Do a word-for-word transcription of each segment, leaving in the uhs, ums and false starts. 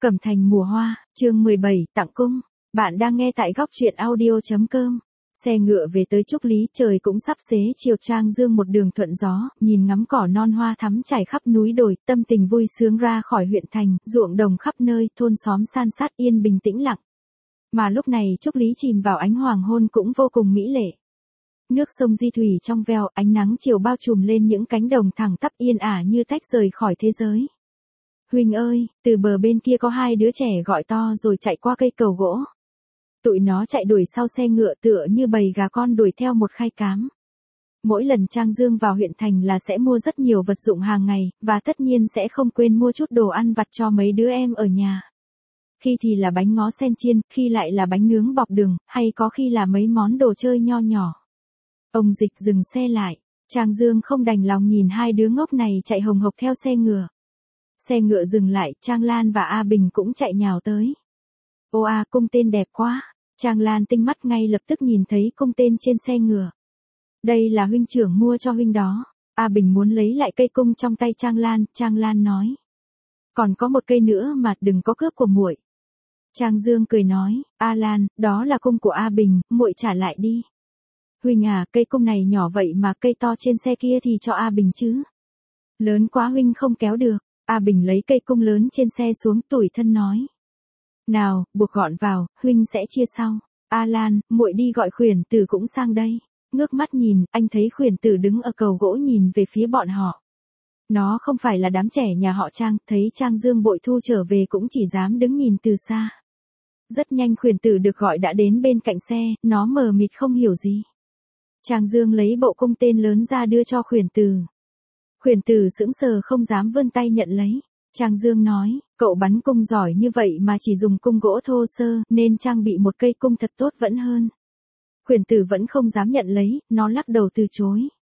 Cẩm Thành mùa hoa, chương mười bảy, tặng cung. Bạn đang nghe tại góc truyện audio chấm com. Xe ngựa về tới Trúc Lý, trời cũng sắp xế chiều, Trang Dương một đường thuận gió, nhìn ngắm cỏ non hoa thắm trải khắp núi đồi, tâm tình vui sướng ra khỏi huyện thành, ruộng đồng khắp nơi, thôn xóm san sát yên bình tĩnh lặng. Mà lúc này Trúc Lý chìm vào ánh hoàng hôn cũng vô cùng mỹ lệ. Nước sông di thủy trong veo, ánh nắng chiều bao trùm lên những cánh đồng thẳng tắp yên ả như tách rời khỏi thế giới. Huynh ơi, từ bờ bên kia có hai đứa trẻ gọi to rồi chạy qua cây cầu gỗ. Tụi nó chạy đuổi sau xe ngựa tựa như bầy gà con đuổi theo một khay cám. Mỗi lần Trang Dương vào huyện thành là sẽ mua rất nhiều vật dụng hàng ngày, và tất nhiên sẽ không quên mua chút đồ ăn vặt cho mấy đứa em ở nhà. Khi thì là bánh ngó sen chiên, khi lại là bánh nướng bọc đường, hay có khi là mấy món đồ chơi nho nhỏ. Ông Dịch dừng xe lại, Trang Dương không đành lòng nhìn hai đứa ngốc này chạy hồng hộc theo xe ngựa. Xe ngựa dừng lại, Trang Lan và A Bình cũng chạy nhào tới. Ô a, cung tên đẹp quá. Trang Lan tinh mắt ngay lập tức nhìn thấy cung tên trên xe ngựa. Đây là huynh trưởng mua cho huynh đó. A Bình muốn lấy lại cây cung trong tay Trang Lan, Trang Lan nói. Còn có một cây nữa mà, đừng có cướp của muội. Trang Dương cười nói, A Lan, đó là cung của A Bình, muội trả lại đi. Huynh à, cây cung này nhỏ vậy mà cây to trên xe kia thì cho A Bình chứ. Lớn quá huynh không kéo được. A Bình lấy cây cung lớn trên xe xuống, tủi thân nói. Nào, buộc gọn vào, huynh sẽ chia sau. A Lan, muội đi gọi Khuyển Tử cũng sang đây. Ngước mắt nhìn, anh thấy Khuyển Tử đứng ở cầu gỗ nhìn về phía bọn họ. Nó không phải là đám trẻ nhà họ Trang, thấy Trang Dương bội thu trở về cũng chỉ dám đứng nhìn từ xa. Rất nhanh Khuyển Tử được gọi đã đến bên cạnh xe, nó mờ mịt không hiểu gì. Trang Dương lấy bộ cung tên lớn ra đưa cho Khuyển Tử. Khuyển Tử sững sờ không dám vươn tay nhận lấy. Trang Dương nói, cậu bắn cung giỏi như vậy mà chỉ dùng cung gỗ thô sơ, nên trang bị một cây cung thật tốt vẫn hơn. Khuyển Tử vẫn không dám nhận lấy, nó lắc đầu từ chối.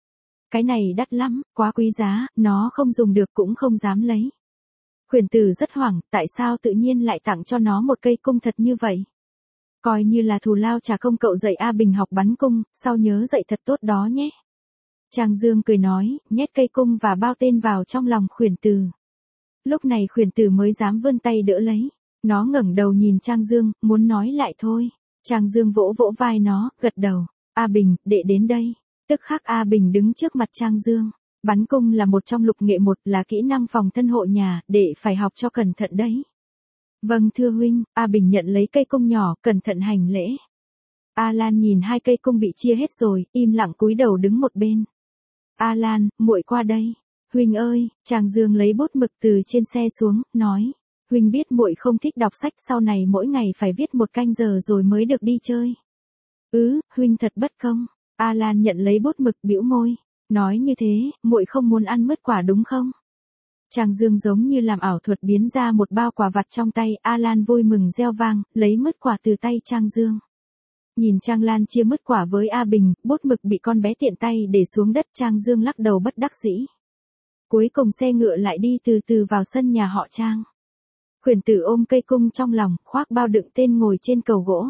Cái này đắt lắm, quá quý giá, nó không dùng được cũng không dám lấy. Khuyển Tử rất hoảng, tại sao tự nhiên lại tặng cho nó một cây cung thật như vậy? Coi như là thù lao trả công cậu dạy A Bình học bắn cung, sau nhớ dạy thật tốt đó nhé. Trang Dương cười nói, nhét cây cung và bao tên vào trong lòng Khuyển Tử. Lúc này Khuyển Tử mới dám vươn tay đỡ lấy. Nó ngẩng đầu nhìn Trang Dương, muốn nói lại thôi. Trang Dương vỗ vỗ vai nó, gật đầu. A Bình, đệ đến đây. Tức khắc A Bình đứng trước mặt Trang Dương. Bắn cung là một trong lục nghệ một, là kỹ năng phòng thân hộ nhà, đệ phải học cho cẩn thận đấy. Vâng thưa huynh, A Bình nhận lấy cây cung nhỏ, cẩn thận hành lễ. A Lan nhìn hai cây cung bị chia hết rồi, im lặng cúi đầu đứng một bên. A Lan, muội qua đây. Huynh ơi, Trang Dương lấy bút mực từ trên xe xuống, nói. Huynh biết muội không thích đọc sách, sau này mỗi ngày phải viết một canh giờ rồi mới được đi chơi. Ừ, huynh thật bất công. A Lan nhận lấy bút mực bĩu môi. Nói như thế, muội không muốn ăn mứt quả đúng không? Trang Dương giống như làm ảo thuật biến ra một bao quả vặt trong tay, A Lan vui mừng reo vang, lấy mứt quả từ tay Trang Dương. Nhìn Trang Lan chia mứt quả với A Bình, bút mực bị con bé tiện tay để xuống đất, Trang Dương lắc đầu bất đắc dĩ. Cuối cùng xe ngựa lại đi từ từ vào sân nhà họ Trang. Khuyển Tử ôm cây cung trong lòng, khoác bao đựng tên ngồi trên cầu gỗ.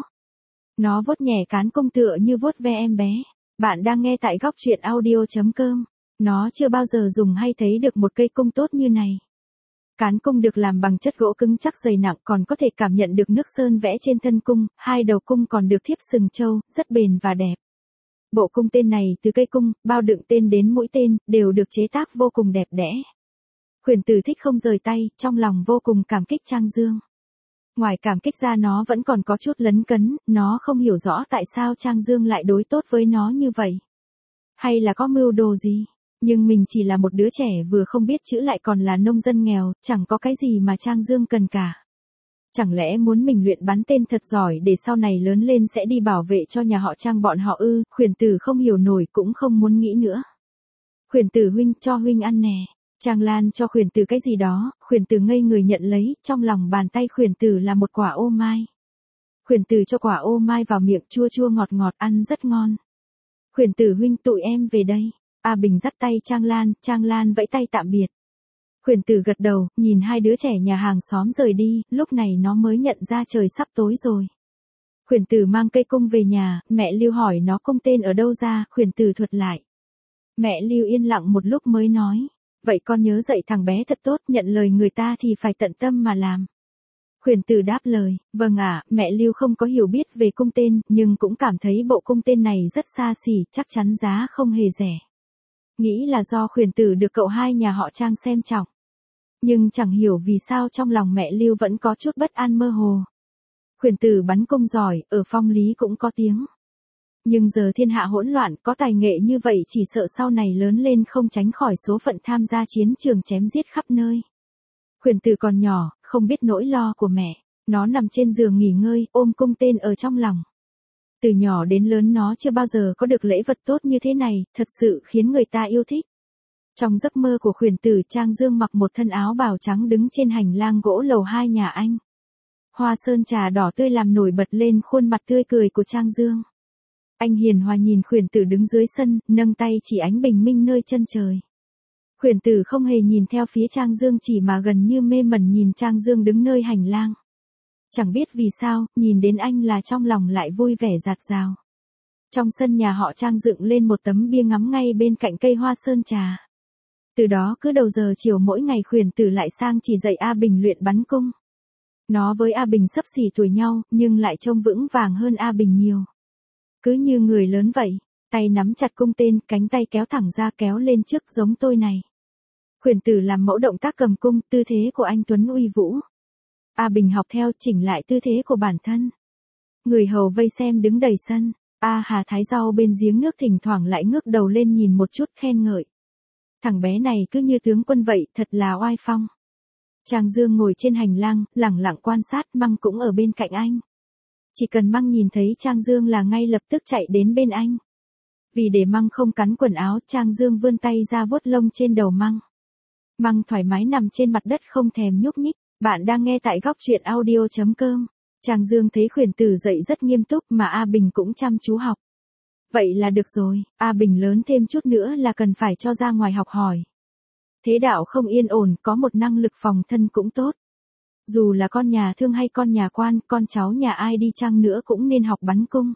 Nó vuốt nhẹ cán cung tựa như vuốt ve em bé. Bạn đang nghe tại góc truyện audio chấm com. Nó chưa bao giờ dùng hay thấy được một cây cung tốt như này. Cán cung được làm bằng chất gỗ cứng chắc dày nặng, còn có thể cảm nhận được nước sơn vẽ trên thân cung, hai đầu cung còn được thiếp sừng trâu, rất bền và đẹp. Bộ cung tên này từ cây cung, bao đựng tên đến mũi tên, đều được chế tác vô cùng đẹp đẽ. Khuyển Tử thích không rời tay, trong lòng vô cùng cảm kích Trang Dương. Ngoài cảm kích ra nó vẫn còn có chút lấn cấn, nó không hiểu rõ tại sao Trang Dương lại đối tốt với nó như vậy. Hay là có mưu đồ gì? Nhưng mình chỉ là một đứa trẻ vừa không biết chữ lại còn là nông dân nghèo, chẳng có cái gì mà Trang Dương cần cả. Chẳng lẽ muốn mình luyện bắn tên thật giỏi để sau này lớn lên sẽ đi bảo vệ cho nhà họ Trang bọn họ ư? Khuyển Tử không hiểu nổi cũng không muốn nghĩ nữa. Khuyển Tử huynh, cho huynh ăn nè. Trang Lan cho Khuyển Tử cái gì đó, Khuyển Tử ngây người nhận lấy, trong lòng bàn tay Khuyển Tử là một quả ô mai. Khuyển Tử cho quả ô mai vào miệng, chua chua ngọt ngọt, ăn rất ngon. Khuyển Tử huynh, tụi em về đây. A Bình dắt tay Trang Lan, Trang Lan vẫy tay tạm biệt. Khuyển Tử gật đầu, nhìn hai đứa trẻ nhà hàng xóm rời đi, lúc này nó mới nhận ra trời sắp tối rồi. Khuyển Tử mang cây cung về nhà, mẹ Lưu hỏi nó cung tên ở đâu ra, Khuyển Tử thuật lại. Mẹ Lưu yên lặng một lúc mới nói, vậy con nhớ dạy thằng bé thật tốt, nhận lời người ta thì phải tận tâm mà làm. Khuyển tử đáp lời, vâng ạ, mẹ Lưu không có hiểu biết về cung tên, nhưng cũng cảm thấy bộ cung tên này rất xa xỉ, chắc chắn giá không hề rẻ. Nghĩ là do khuyển tử được cậu hai nhà họ Trang xem trọng. Nhưng chẳng hiểu vì sao trong lòng mẹ Lưu vẫn có chút bất an mơ hồ. Khuyển tử bắn cung giỏi, ở Phong Lý cũng có tiếng. Nhưng giờ thiên hạ hỗn loạn, có tài nghệ như vậy chỉ sợ sau này lớn lên không tránh khỏi số phận tham gia chiến trường chém giết khắp nơi. Khuyển tử còn nhỏ, không biết nỗi lo của mẹ. Nó nằm trên giường nghỉ ngơi, ôm cung tên ở trong lòng. Từ nhỏ đến lớn nó chưa bao giờ có được lễ vật tốt như thế này, thật sự khiến người ta yêu thích. Trong giấc mơ của khuyển tử, Trang Dương mặc một thân áo bào trắng đứng trên hành lang gỗ lầu hai nhà anh. Hoa sơn trà đỏ tươi làm nổi bật lên khuôn mặt tươi cười của Trang Dương. Anh hiền hòa nhìn khuyển tử đứng dưới sân, nâng tay chỉ ánh bình minh nơi chân trời. Khuyển tử không hề nhìn theo phía Trang Dương chỉ mà gần như mê mẩn nhìn Trang Dương đứng nơi hành lang. Chẳng biết vì sao, nhìn đến anh là trong lòng lại vui vẻ dạt dào. Trong sân nhà họ Trang dựng lên một tấm bia ngắm ngay bên cạnh cây hoa sơn trà. Từ đó cứ đầu giờ chiều mỗi ngày khuyển tử lại sang chỉ dạy A Bình luyện bắn cung. Nó với A Bình xấp xỉ tuổi nhau, nhưng lại trông vững vàng hơn A Bình nhiều. Cứ như người lớn vậy, tay nắm chặt cung tên, cánh tay kéo thẳng ra kéo lên trước giống tôi này. Khuyển tử làm mẫu động tác cầm cung, tư thế của anh Tuấn uy vũ. A Bình học theo, chỉnh lại tư thế của bản thân. Người hầu vây xem đứng đầy sân, A Hà thái rau bên giếng nước thỉnh thoảng lại ngước đầu lên nhìn một chút khen ngợi. Thằng bé này cứ như tướng quân vậy, thật là oai phong. Trang Dương ngồi trên hành lang, lẳng lặng quan sát, Măng cũng ở bên cạnh anh. Chỉ cần Măng nhìn thấy Trang Dương là ngay lập tức chạy đến bên anh. Vì để Măng không cắn quần áo, Trang Dương vươn tay ra vuốt lông trên đầu Măng. Măng thoải mái nằm trên mặt đất không thèm nhúc nhích. Bạn đang nghe tại góc truyện audio chấm com. Trang Dương thấy khuyển tử dậy rất nghiêm túc mà A Bình cũng chăm chú học. Vậy là được rồi, A Bình lớn thêm chút nữa là cần phải cho ra ngoài học hỏi. Thế đạo không yên ổn, có một năng lực phòng thân cũng tốt. Dù là con nhà thương hay con nhà quan, con cháu nhà ai đi chăng nữa cũng nên học bắn cung.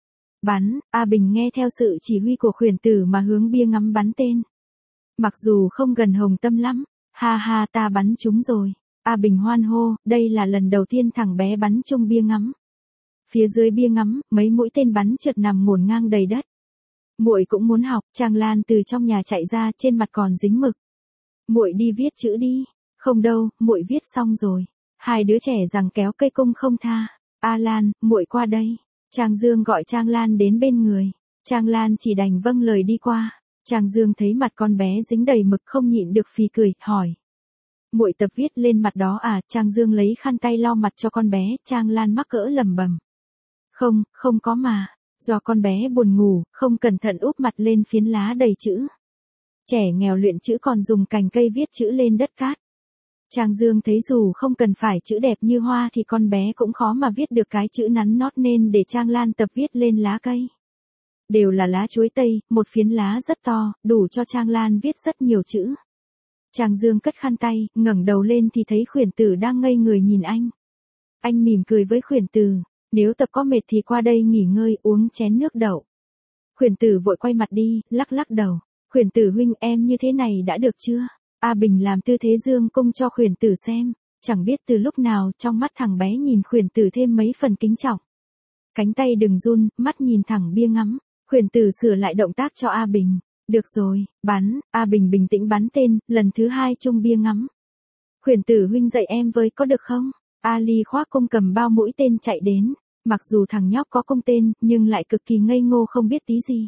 Bắn, A Bình nghe theo sự chỉ huy của khuyển tử mà hướng bia ngắm bắn tên. Mặc dù không gần hồng tâm lắm, ha ha ta bắn trúng rồi. A Bình hoan hô, đây là lần đầu tiên thằng bé bắn trúng bia ngắm. Phía dưới bia ngắm, mấy mũi tên bắn trượt nằm ngổn ngang đầy đất. Muội cũng muốn học, Trang Lan từ trong nhà chạy ra, trên mặt còn dính mực. Muội đi viết chữ đi. Không đâu, muội viết xong rồi. Hai đứa trẻ giằng kéo cây cung không tha. A Lan, muội qua đây. Trang Dương gọi Trang Lan đến bên người. Trang Lan chỉ đành vâng lời đi qua. Trang Dương thấy mặt con bé dính đầy mực không nhịn được phì cười, hỏi. Muội tập viết lên mặt đó à? Trang Dương lấy khăn tay lau mặt cho con bé, Trang Lan mắc cỡ lẩm bẩm. Không, không có mà. Do con bé buồn ngủ, không cẩn thận úp mặt lên phiến lá đầy chữ. Trẻ nghèo luyện chữ còn dùng cành cây viết chữ lên đất cát. Trang Dương thấy dù không cần phải chữ đẹp như hoa thì con bé cũng khó mà viết được cái chữ nắn nót nên để Trang Lan tập viết lên lá cây. Đều là lá chuối tây, một phiến lá rất to, đủ cho Trang Lan viết rất nhiều chữ. Trang Dương cất khăn tay, ngẩng đầu lên thì thấy khuyển tử đang ngây người nhìn anh. Anh mỉm cười với khuyển tử, nếu tập có mệt thì qua đây nghỉ ngơi, uống chén nước đậu. Khuyển tử vội quay mặt đi, lắc lắc đầu. Khuyển tử huynh, em như thế này đã được chưa? A Bình làm tư thế dương cung cho khuyển tử xem, chẳng biết từ lúc nào trong mắt thằng bé nhìn khuyển tử thêm mấy phần kính trọng. Cánh tay đừng run, mắt nhìn thẳng bia ngắm. Khuyển tử sửa lại động tác cho A Bình. Được rồi, bắn. A Bình bình tĩnh bắn tên, lần thứ hai chung bia ngắm. Khuyển tử huynh dạy em với có được không? Ali khoác cung cầm bao mũi tên chạy đến. Mặc dù thằng nhóc có cung tên, nhưng lại cực kỳ ngây ngô không biết tí gì.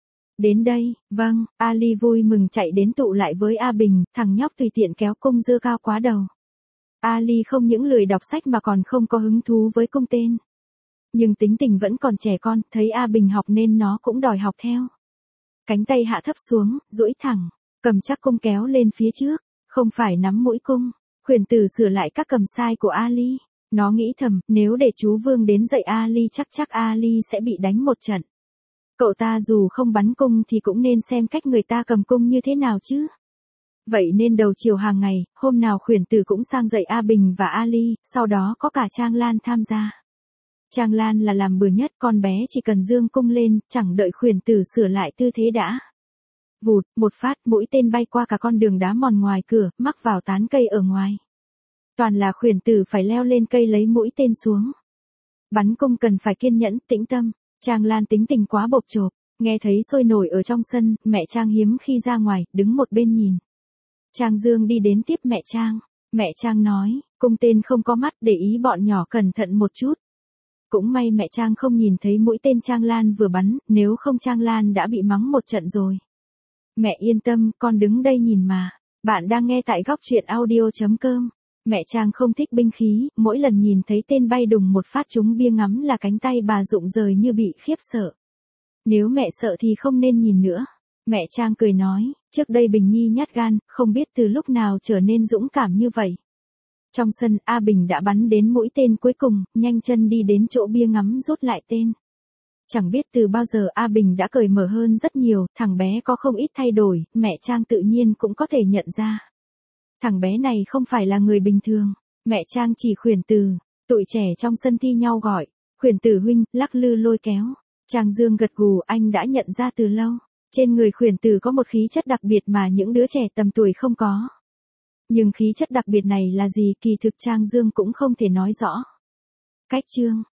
Đến đây, vâng, Ali vui mừng chạy đến tụ lại với A Bình, thằng nhóc tùy tiện kéo cung dơ cao quá đầu. Ali không những lười đọc sách mà còn không có hứng thú với cung tên. Nhưng tính tình vẫn còn trẻ con, thấy A Bình học nên nó cũng đòi học theo. Cánh tay hạ thấp xuống, duỗi thẳng, cầm chắc cung kéo lên phía trước, không phải nắm mũi cung. Khuyển tử sửa lại các cầm sai của Ali. Nó nghĩ thầm, nếu để chú Vương đến dạy Ali chắc chắc Ali sẽ bị đánh một trận. Cậu ta dù không bắn cung thì cũng nên xem cách người ta cầm cung như thế nào chứ. Vậy nên đầu chiều hàng ngày, hôm nào khuyển tử cũng sang dạy A Bình và Ali, sau đó có cả Trang Lan tham gia. Trang Lan là làm bừa nhất, con bé chỉ cần dương cung lên, chẳng đợi khuyển tử sửa lại tư thế đã. Vụt, một phát, mũi tên bay qua cả con đường đá mòn ngoài cửa, mắc vào tán cây ở ngoài. Toàn là khuyển tử phải leo lên cây lấy mũi tên xuống. Bắn cung cần phải kiên nhẫn, tĩnh tâm. Trang Lan tính tình quá bộp chộp, nghe thấy sôi nổi ở trong sân, mẹ Trang hiếm khi ra ngoài, đứng một bên nhìn. Trang Dương đi đến tiếp mẹ Trang. Mẹ Trang nói, cung tên không có mắt, để ý bọn nhỏ cẩn thận một chút. Cũng may mẹ Trang không nhìn thấy mũi tên Trang Lan vừa bắn, nếu không Trang Lan đã bị mắng một trận rồi. Mẹ yên tâm, con đứng đây nhìn mà. Bạn đang nghe tại góc truyện audio.com. Mẹ Trang không thích binh khí, mỗi lần nhìn thấy tên bay đùng một phát trúng bia ngắm là cánh tay bà rụng rời như bị khiếp sợ. Nếu mẹ sợ thì không nên nhìn nữa. Mẹ Trang cười nói, trước đây Bình Nhi nhát gan, không biết từ lúc nào trở nên dũng cảm như vậy. Trong sân, A Bình đã bắn đến mũi tên cuối cùng, nhanh chân đi đến chỗ bia ngắm rút lại tên. Chẳng biết từ bao giờ A Bình đã cởi mở hơn rất nhiều, thằng bé có không ít thay đổi, mẹ Trang tự nhiên cũng có thể nhận ra. Thằng bé này không phải là người bình thường. Mẹ Trang chỉ khuyển từ. Tụi trẻ trong sân thi nhau gọi. Khuyển tử huynh, lắc lư lôi kéo. Trang Dương gật gù, anh đã nhận ra từ lâu. Trên người khuyển tử có một khí chất đặc biệt mà những đứa trẻ tầm tuổi không có. Nhưng khí chất đặc biệt này là gì kỳ thực Trang Dương cũng không thể nói rõ. Cách chương.